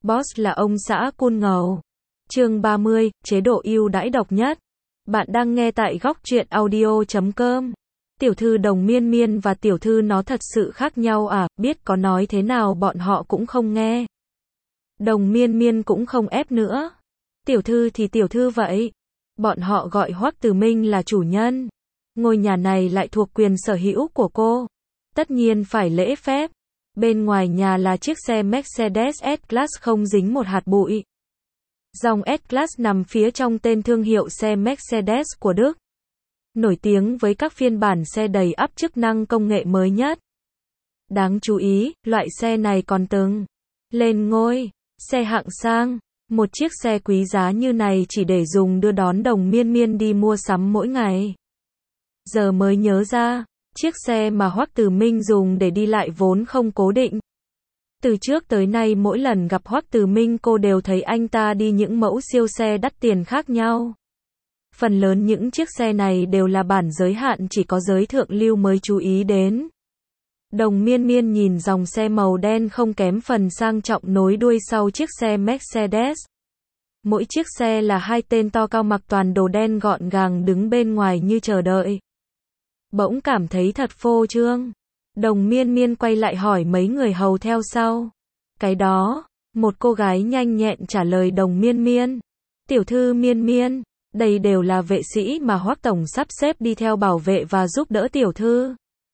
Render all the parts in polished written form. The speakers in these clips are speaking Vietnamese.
Boss là ông xã cool ngầu. Chương 30, chế độ ưu đãi độc nhất. Bạn đang nghe tại góc truyện audio.com. Tiểu thư Đồng Miên Miên và tiểu thư nó thật sự khác nhau à, biết có nói thế nào bọn họ cũng không nghe. Đồng Miên Miên cũng không ép nữa. Tiểu thư thì tiểu thư vậy. Bọn họ gọi Hoắc Từ Minh là chủ nhân. Ngôi nhà này lại thuộc quyền sở hữu của cô. Tất nhiên phải lễ phép. Bên ngoài nhà là chiếc xe Mercedes S-Class không dính một hạt bụi. Dòng S-Class nằm phía trong tên thương hiệu xe Mercedes của Đức. Nổi tiếng với các phiên bản xe đầy ắp chức năng công nghệ mới nhất. Đáng chú ý, loại xe này còn từng lên ngôi xe hạng sang. Một chiếc xe quý giá như này chỉ để dùng đưa đón Đồng Miên Miên đi mua sắm mỗi ngày. Giờ mới nhớ ra, chiếc xe mà Hoắc Từ Minh dùng để đi lại vốn không cố định. Từ trước tới nay mỗi lần gặp Hoắc Từ Minh cô đều thấy anh ta đi những mẫu siêu xe đắt tiền khác nhau. Phần lớn những chiếc xe này đều là bản giới hạn chỉ có giới thượng lưu mới chú ý đến. Đồng Miên Miên nhìn dòng xe màu đen không kém phần sang trọng nối đuôi sau chiếc xe Mercedes. Mỗi chiếc xe là hai tên to cao mặc toàn đồ đen gọn gàng đứng bên ngoài như chờ đợi. Bỗng cảm thấy thật phô trương. Đồng Miên Miên quay lại hỏi mấy người hầu theo sau. Cái đó, một cô gái nhanh nhẹn trả lời Đồng Miên Miên. Tiểu thư Miên Miên, đây đều là vệ sĩ mà Hoắc tổng sắp xếp đi theo bảo vệ và giúp đỡ tiểu thư.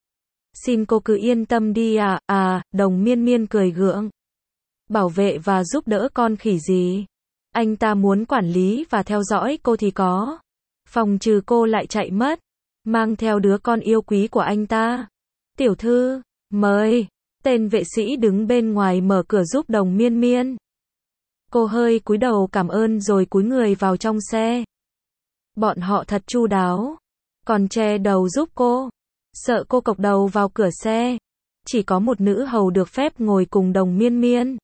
Xin cô cứ yên tâm đi Đồng Miên Miên cười gượng. Bảo vệ và giúp đỡ con khỉ gì? Anh ta muốn quản lý và theo dõi cô thì có. Phòng trừ cô lại chạy mất. Mang theo đứa con yêu quý của anh ta. Tiểu thư, mời. Tên vệ sĩ đứng bên ngoài mở cửa giúp Đồng Miên Miên. Cô hơi cúi đầu cảm ơn rồi cúi người vào trong xe. Bọn họ thật chu đáo. Còn che đầu giúp cô. Sợ cô cộc đầu vào cửa xe. Chỉ có một nữ hầu được phép ngồi cùng Đồng Miên Miên.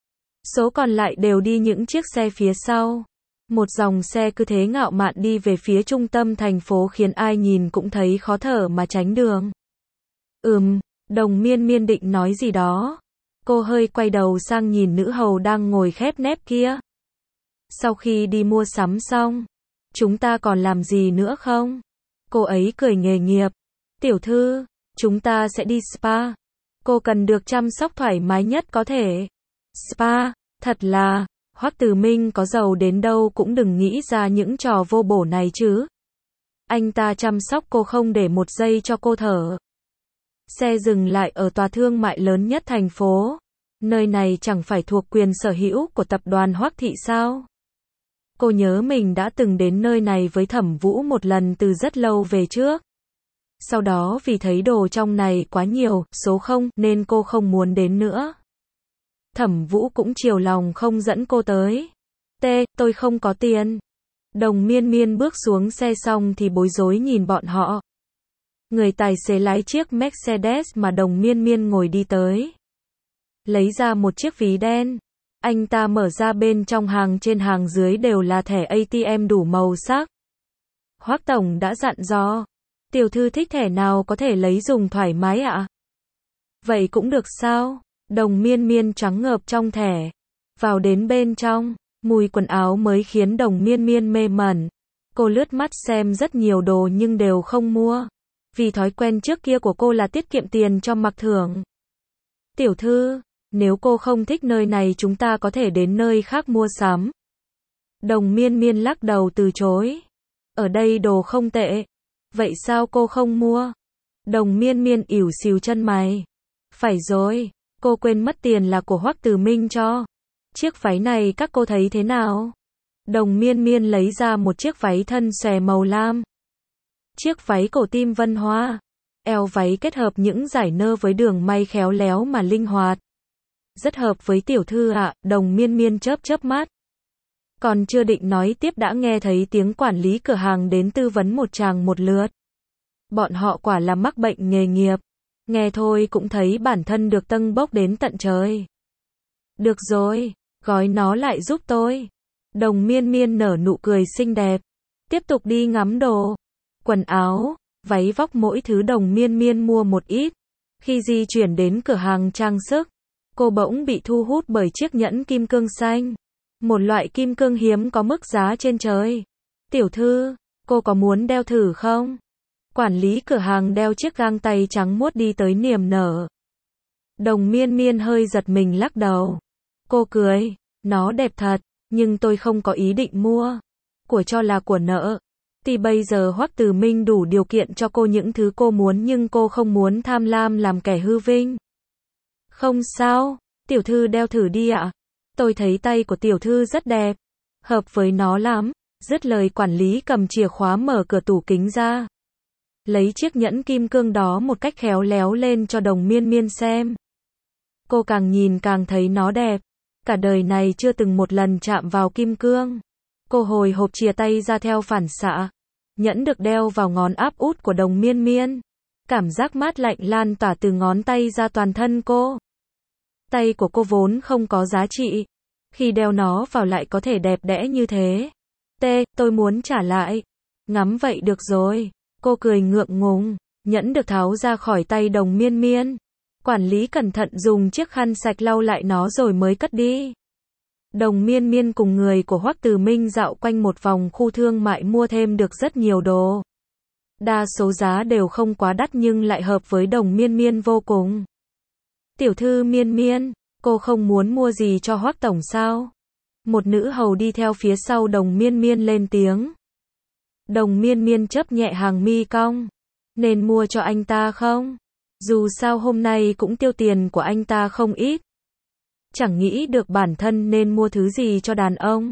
Số còn lại đều đi những chiếc xe phía sau. Một dòng xe cứ thế ngạo mạn đi về phía trung tâm thành phố khiến ai nhìn cũng thấy khó thở mà tránh đường. Đồng Miên Miên định nói gì đó. Cô hơi quay đầu sang nhìn nữ hầu đang ngồi khép nép kia. Sau khi đi mua sắm xong, chúng ta còn làm gì nữa không? Cô ấy cười nghề nghiệp. Tiểu thư, chúng ta sẽ đi spa. Cô cần được chăm sóc thoải mái nhất có thể. Spa, thật là, Hoắc Từ Minh có giàu đến đâu cũng đừng nghĩ ra những trò vô bổ này chứ. Anh ta chăm sóc cô không để một giây cho cô thở. Xe dừng lại ở tòa thương mại lớn nhất thành phố. Nơi này chẳng phải thuộc quyền sở hữu của tập đoàn Hoắc Thị sao? Cô nhớ mình đã từng đến nơi này với Thẩm Vũ một lần từ rất lâu về trước. Sau đó vì thấy đồ trong này quá nhiều, số không, nên cô không muốn đến nữa. Thẩm Vũ cũng chiều lòng không dẫn cô tới. Tôi không có tiền. Đồng Miên Miên bước xuống xe xong thì bối rối nhìn bọn họ. Người tài xế lái chiếc Mercedes mà Đồng Miên Miên ngồi đi tới. Lấy ra một chiếc ví đen. Anh ta mở ra bên trong hàng trên hàng dưới đều là thẻ ATM đủ màu sắc. Hoắc tổng đã dặn dò. Tiểu thư thích thẻ nào có thể lấy dùng thoải mái ạ? Vậy cũng được sao? Đồng Miên Miên trắng ngợp trong thẻ. Vào đến bên trong, mùi quần áo mới khiến Đồng Miên Miên mê mẩn. Cô lướt mắt xem rất nhiều đồ nhưng đều không mua. Vì thói quen trước kia của cô là tiết kiệm tiền cho mặc thưởng. Tiểu thư, nếu cô không thích nơi này chúng ta có thể đến nơi khác mua sắm. Đồng Miên Miên lắc đầu từ chối. Ở đây đồ không tệ. Vậy sao cô không mua? Đồng Miên Miên ỉu xìu chân mày. Phải rồi, cô quên mất tiền là của Hoắc Từ Minh cho. Chiếc váy này các cô thấy thế nào? Đồng Miên Miên lấy ra một chiếc váy thân xòe màu lam. Chiếc váy cổ tim vân hoa. Eo váy kết hợp những dải nơ với đường may khéo léo mà linh hoạt. Rất hợp với tiểu thư ạ, Đồng Miên Miên chớp chớp mắt. Còn chưa định nói tiếp đã nghe thấy tiếng quản lý cửa hàng đến tư vấn một tràng một lượt. Bọn họ quả là mắc bệnh nghề nghiệp. Nghe thôi cũng thấy bản thân được tâng bốc đến tận trời. Được rồi, gói nó lại giúp tôi. Đồng Miên Miên nở nụ cười xinh đẹp. Tiếp tục đi ngắm đồ. Quần áo, váy vóc mỗi thứ Đồng Miên Miên mua một ít. Khi di chuyển đến cửa hàng trang sức, Cô bỗng bị thu hút bởi chiếc nhẫn kim cương xanh. Một loại kim cương hiếm có mức giá trên trời. Tiểu thư, cô có muốn đeo thử không? Quản lý cửa hàng đeo chiếc găng tay trắng muốt đi tới niềm nở. Đồng Miên Miên hơi giật mình lắc đầu. Cô cười, nó đẹp thật, nhưng tôi không có ý định mua. Của cho là của nợ. Thì bây giờ Hoắc Từ Minh đủ điều kiện cho cô những thứ cô muốn nhưng cô không muốn tham lam làm kẻ hư vinh. Không sao, tiểu thư đeo thử đi ạ. Tôi thấy tay của tiểu thư rất đẹp. Hợp với nó lắm. Dứt lời quản lý cầm chìa khóa mở cửa tủ kính ra. Lấy chiếc nhẫn kim cương đó một cách khéo léo lên cho Đồng Miên Miên xem. Cô càng nhìn càng thấy nó đẹp. Cả đời này chưa từng một lần chạm vào kim cương. Cô hồi hộp chìa tay ra theo phản xạ. Nhẫn được đeo vào ngón áp út của Đồng Miên Miên. Cảm giác mát lạnh lan tỏa từ ngón tay ra toàn thân cô. Tay của cô vốn không có giá trị. Khi đeo nó vào lại có thể đẹp đẽ như thế. Tôi muốn trả lại. Ngắm vậy được rồi. Cô cười ngượng ngùng. Nhẫn được tháo ra khỏi tay Đồng Miên Miên. Quản lý cẩn thận dùng chiếc khăn sạch lau lại nó rồi mới cất đi. Đồng Miên Miên cùng người của Hoắc Từ Minh dạo quanh một vòng khu thương mại mua thêm được rất nhiều đồ. Đa số giá đều không quá đắt nhưng lại hợp với Đồng Miên Miên vô cùng. Tiểu thư Miên Miên, cô không muốn mua gì cho Hoắc tổng sao? Một nữ hầu đi theo phía sau Đồng Miên Miên lên tiếng. Đồng Miên Miên chớp nhẹ hàng mi cong. Nên mua cho anh ta không? Dù sao hôm nay cũng tiêu tiền của anh ta không ít. Chẳng nghĩ được bản thân nên mua thứ gì cho đàn ông.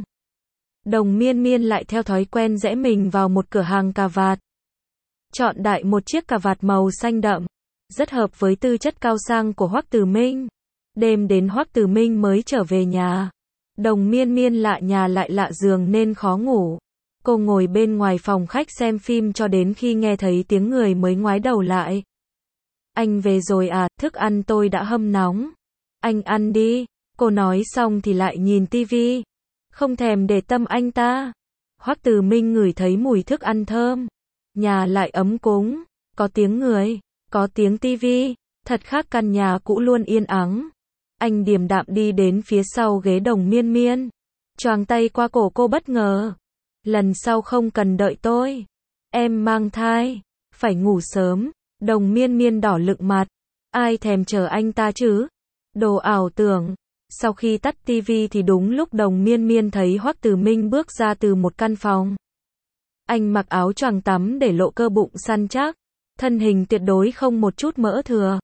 Đồng Miên Miên lại theo thói quen rẽ mình vào một cửa hàng cà vạt. Chọn đại một chiếc cà vạt màu xanh đậm. Rất hợp với tư chất cao sang của Hoắc Từ Minh. Đêm đến Hoắc Từ Minh mới trở về nhà. Đồng Miên Miên lạ nhà lại lạ giường nên khó ngủ. Cô ngồi bên ngoài phòng khách xem phim cho đến khi nghe thấy tiếng người mới ngoái đầu lại. Anh về rồi à, thức ăn tôi đã hâm nóng. Anh ăn đi. Cô nói xong thì lại nhìn tivi. Không thèm để tâm anh ta. Hoắc Từ Minh ngửi thấy mùi thức ăn thơm. Nhà lại ấm cúng. Có tiếng người. Có tiếng tivi. Thật khác căn nhà cũ luôn yên ắng. Anh điềm đạm đi đến phía sau ghế Đồng Miên Miên. Choàng tay qua cổ cô bất ngờ. Lần sau không cần đợi tôi. Em mang thai. Phải ngủ sớm. Đồng Miên Miên đỏ lựng mặt. Ai thèm chờ anh ta chứ? Đồ ảo tưởng. Sau khi tắt tivi thì đúng lúc Đồng Miên Miên thấy Hoắc Từ Minh bước ra từ một căn phòng. Anh mặc áo choàng tắm để lộ cơ bụng săn chắc. Thân hình tuyệt đối không một chút mỡ thừa.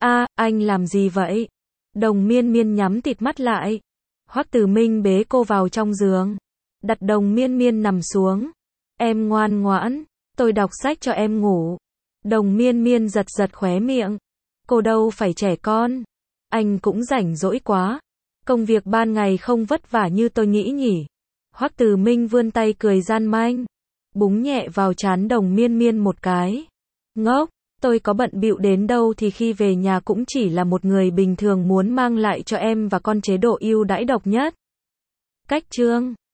Anh làm gì vậy? Đồng Miên Miên nhắm tịt mắt lại. Hoắc Từ Minh bế cô vào trong giường. Đặt Đồng Miên Miên nằm xuống. Em ngoan ngoãn. Tôi đọc sách cho em ngủ. Đồng Miên Miên giật giật khóe miệng. Cô đâu phải trẻ con. Anh cũng rảnh rỗi quá. Công việc ban ngày không vất vả như tôi nghĩ nhỉ. Hoắc Từ Minh vươn tay cười gian manh. Búng nhẹ vào trán Đồng Miên Miên một cái. Ngốc, tôi có bận bịu đến đâu thì khi về nhà cũng chỉ là một người bình thường muốn mang lại cho em và con chế độ ưu đãi độc nhất. Cách chương